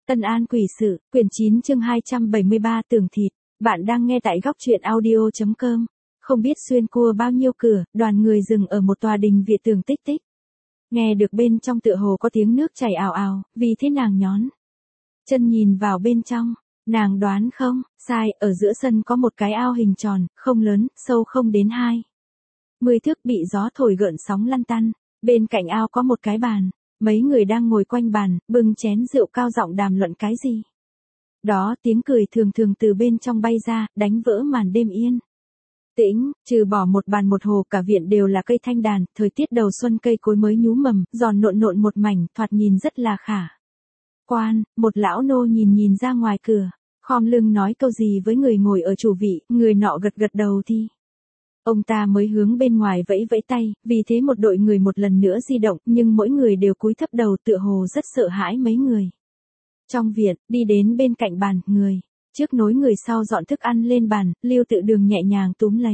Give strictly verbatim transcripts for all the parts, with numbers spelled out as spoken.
Tân An quỷ sự, quyển chín chương hai trăm bảy mươi ba tường thịt. Bạn đang nghe tại góc truyện audio chấm com. Không biết xuyên qua bao nhiêu cửa, đoàn người dừng ở một tòa đình viện tường tích tích. Nghe được bên trong tựa hồ có tiếng nước chảy ào ào, vì thế nàng nhón chân nhìn vào bên trong. Nàng đoán không, sai, ở giữa sân có một cái ao hình tròn, không lớn, sâu không đến hai mươi thước, bị gió thổi gợn sóng lăn tăn. Bên cạnh ao có một cái bàn. Mấy người đang ngồi quanh bàn, bưng chén rượu cao giọng đàm luận cái gì. Đó, tiếng cười thường thường từ bên trong bay ra, đánh vỡ màn đêm yên tĩnh. Trừ bỏ một bàn một hồ, cả viện đều là cây thanh đàn, thời tiết đầu xuân cây cối mới nhú mầm, giòn nộn nộn một mảnh, thoạt nhìn rất là khả quan. Một lão nô nhìn nhìn ra ngoài cửa, khom lưng nói câu gì với người ngồi ở chủ vị, người nọ gật gật đầu thì ông ta mới hướng bên ngoài vẫy vẫy tay, vì thế một đội người một lần nữa di động, nhưng mỗi người đều cúi thấp đầu tựa hồ rất sợ hãi mấy người. Trong viện, đi đến bên cạnh bàn, người trước nối người sau dọn thức ăn lên bàn, Lưu Tự Đường nhẹ nhàng túm lấy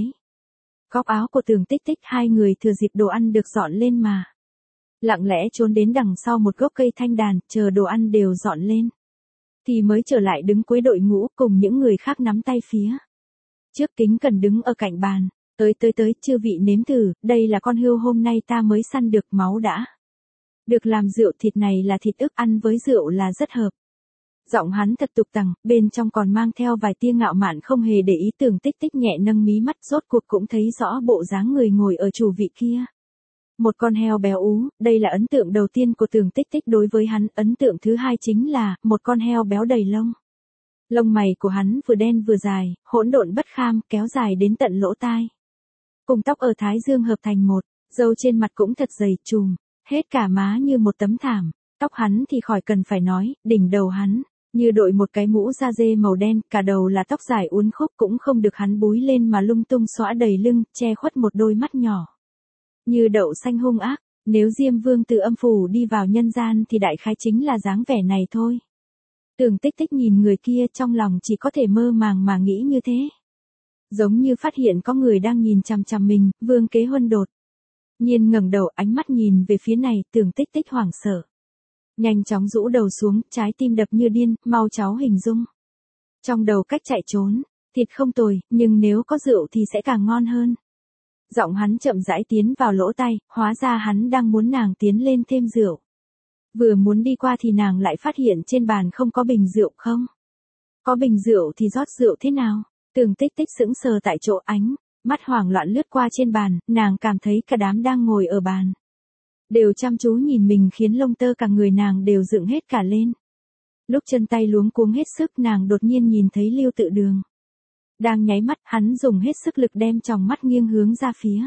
góc áo của Tường Tích Tích, hai người thừa dịp đồ ăn được dọn lên mà lặng lẽ trốn đến đằng sau một gốc cây thanh đàn, chờ đồ ăn đều dọn lên thì mới trở lại đứng cuối đội ngũ, cùng những người khác nắm tay phía trước kính cẩn đứng ở cạnh bàn. Tới tới tới, chư vị nếm thử, đây là con hươu hôm nay ta mới săn được, máu đã được làm rượu, thịt này là thịt ức, ăn với rượu là rất hợp. Giọng hắn thật tục tằng, bên trong còn mang theo vài tia ngạo mạn, không hề để ý. Tường Tích Tích nhẹ nâng mí mắt, rốt cuộc cũng thấy rõ bộ dáng người ngồi ở chủ vị kia. Một con heo béo ú, đây là ấn tượng đầu tiên của Tường Tích Tích đối với hắn, ấn tượng thứ hai chính là, một con heo béo đầy lông. Lông mày của hắn vừa đen vừa dài, hỗn độn bất kham, kéo dài đến tận lỗ tai. Cùng tóc ở thái dương hợp thành một, râu trên mặt cũng thật dày, trùm hết cả má như một tấm thảm. Tóc hắn thì khỏi cần phải nói, đỉnh đầu hắn như đội một cái mũ da dê màu đen, cả đầu là tóc dài uốn khúc, cũng không được hắn búi lên mà lung tung xõa đầy lưng, che khuất một đôi mắt nhỏ như đậu xanh hung ác. Nếu Diêm Vương từ âm phủ đi vào nhân gian thì đại khái chính là dáng vẻ này thôi. Tường Tích Tích nhìn người kia, trong lòng chỉ có thể mơ màng mà nghĩ như thế. Giống như phát hiện có người đang nhìn chằm chằm mình, Vương Kế Huân đột nhiên ngẩng đầu, ánh mắt nhìn về phía này. Tường Tích Tích hoảng sợ, nhanh chóng rũ đầu xuống, trái tim đập như điên, mau cháu hình dung trong đầu cách chạy trốn. Thịt không tồi, nhưng nếu có rượu thì sẽ càng ngon hơn. Giọng hắn chậm rãi tiến vào lỗ tai, hóa ra hắn đang muốn nàng tiến lên thêm rượu. Vừa muốn đi qua thì nàng lại phát hiện trên bàn không có bình rượu. Không có bình rượu thì rót rượu thế nào? Tường Tích Tích sững sờ tại chỗ, ánh mắt hoảng loạn lướt qua trên bàn, nàng cảm thấy cả đám đang ngồi ở bàn đều chăm chú nhìn mình, khiến lông tơ cả người nàng đều dựng hết cả lên. Lúc chân tay luống cuống hết sức, nàng đột nhiên nhìn thấy Lưu Tự Đường đang nháy mắt, hắn dùng hết sức lực đem tròng mắt nghiêng hướng ra phía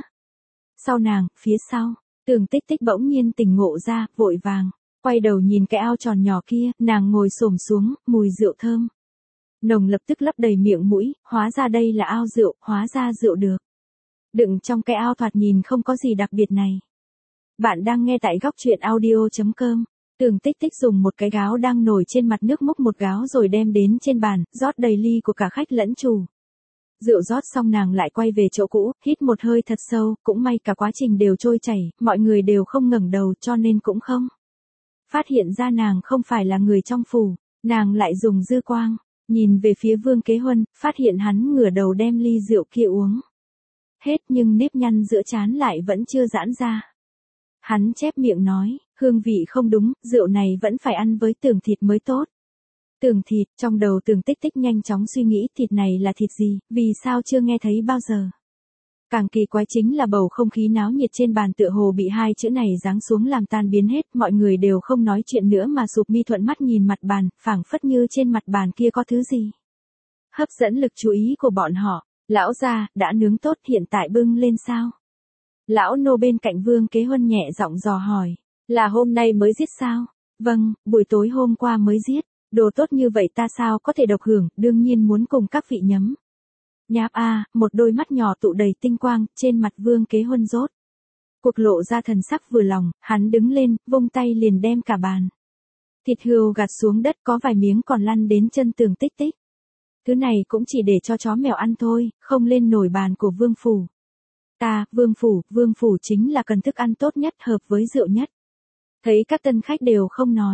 sau nàng. Phía sau, Tường Tích Tích bỗng nhiên tỉnh ngộ ra, vội vàng quay đầu nhìn cái ao tròn nhỏ kia, nàng ngồi xổm xuống, mùi rượu thơm nồng lập tức lấp đầy miệng mũi. Hóa ra đây là ao rượu, hóa ra rượu được đựng trong cái ao thoạt nhìn không có gì đặc biệt này. Bạn đang nghe tại góc truyện audio chấm com. Tường Tích Tích dùng một cái gáo đang nổi trên mặt nước múc một gáo rồi đem đến trên bàn, rót đầy ly của cả khách lẫn chủ. Rượu rót xong, nàng lại quay về chỗ cũ, hít một hơi thật sâu, cũng may cả quá trình đều trôi chảy, mọi người đều không ngẩng đầu, cho nên cũng không phát hiện ra nàng không phải là người trong phủ. Nàng lại dùng dư quang nhìn về phía Vương Kế Huân, phát hiện hắn ngửa đầu đem ly rượu kia uống hết, nhưng nếp nhăn giữa trán lại vẫn chưa giãn ra. Hắn chép miệng nói, hương vị không đúng, rượu này vẫn phải ăn với tường thịt mới tốt. Tường thịt, trong đầu Tường Tích Tích nhanh chóng suy nghĩ, thịt này là thịt gì, vì sao chưa nghe thấy bao giờ. Càng kỳ quái chính là bầu không khí náo nhiệt trên bàn tựa hồ bị hai chữ này giáng xuống làm tan biến hết, mọi người đều không nói chuyện nữa mà sụp mi thuận mắt nhìn mặt bàn, phảng phất như trên mặt bàn kia có thứ gì hấp dẫn lực chú ý của bọn họ. Lão gia, đã nướng tốt, hiện tại bưng lên sao? Lão nô bên cạnh Vương Kế Huân nhẹ giọng dò hỏi, là hôm nay mới giết sao? Vâng, buổi tối hôm qua mới giết. Đồ tốt như vậy ta sao có thể độc hưởng, đương nhiên muốn cùng các vị nhấm nháp a. À, một đôi mắt nhỏ tụ đầy tinh quang, trên mặt Vương Kế Huân rốt cuộc lộ ra thần sắc vừa lòng. Hắn đứng lên, vung tay liền đem cả bàn thịt hươu gạt xuống đất, có vài miếng còn lăn đến chân Tường Tích Tích. Thứ này cũng chỉ để cho chó mèo ăn thôi, không lên nổi bàn của Vương phủ. Ta, Vương phủ, Vương phủ chính là cần thức ăn tốt nhất, hợp với rượu nhất. Thấy các tân khách đều không nói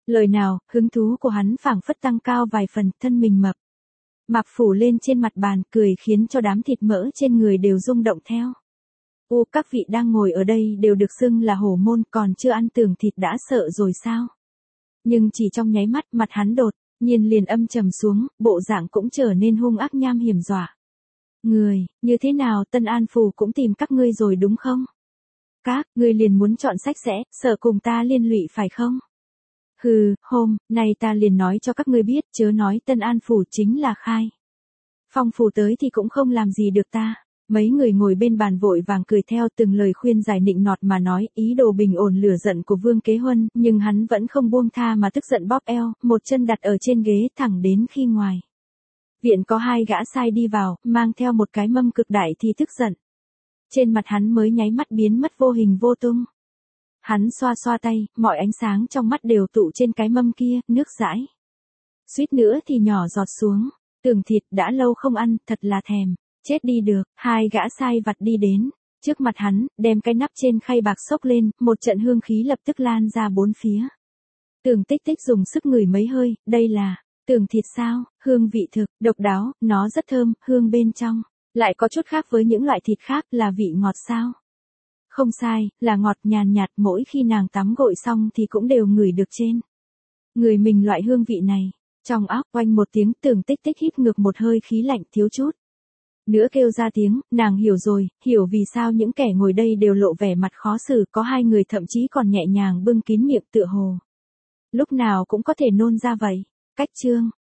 Lời nào, hứng thú của hắn phảng phất tăng cao vài phần, thân mình mập mạp phủ lên trên mặt bàn, cười khiến cho đám thịt mỡ trên người đều rung động theo. U, các vị đang ngồi ở đây đều được xưng là hổ môn, còn chưa ăn tưởng thịt đã sợ rồi sao? Nhưng chỉ trong nháy mắt, mặt hắn đột nhiên liền âm trầm xuống, bộ dạng cũng trở nên hung ác nham hiểm dọa. Người, như thế nào, Tân An Phủ cũng tìm các ngươi rồi đúng không? Các, ngươi liền muốn chọn sách sẽ, sợ cùng ta liên lụy phải không? Hừ, hôm nay ta liền nói cho các ngươi biết, chớ nói Tân An Phủ chính là khai Phong Phủ tới thì cũng không làm gì được ta. Mấy người ngồi bên bàn vội vàng cười theo từng lời khuyên giải nịnh nọt mà nói, ý đồ bình ổn lửa giận của Vương Kế Huân, nhưng hắn vẫn không buông tha mà tức giận bóp eo, một chân đặt ở trên ghế thẳng đến khi ngoài viện có hai gã sai đi vào, mang theo một cái mâm cực đại thì tức giận. Trên mặt hắn mới nháy mắt biến mất vô hình vô tung. Hắn xoa xoa tay, mọi ánh sáng trong mắt đều tụ trên cái mâm kia, nước dãi suýt nữa thì nhỏ giọt xuống. Tưởng thịt đã lâu không ăn, thật là thèm. Chết đi được, hai gã sai vặt đi đến trước mặt hắn, đem cái nắp trên khay bạc xốc lên, một trận hương khí lập tức lan ra bốn phía. Tưởng Tích Tích dùng sức ngửi mấy hơi, đây là tưởng thịt sao? Hương vị thực độc đáo, nó rất thơm, hương bên trong lại có chút khác với những loại thịt khác, là vị ngọt sao? Không sai, là ngọt nhàn nhạt, mỗi khi nàng tắm gội xong thì cũng đều ngửi được trên người mình loại hương vị này. Trong óc oanh một tiếng, Tưởng Tích Tích hít ngược một hơi khí lạnh, thiếu chút nữa kêu ra tiếng. Nàng hiểu rồi, hiểu vì sao những kẻ ngồi đây đều lộ vẻ mặt khó xử, có hai người thậm chí còn nhẹ nhàng bưng kín miệng, tựa hồ lúc nào cũng có thể nôn ra vậy. Cách chương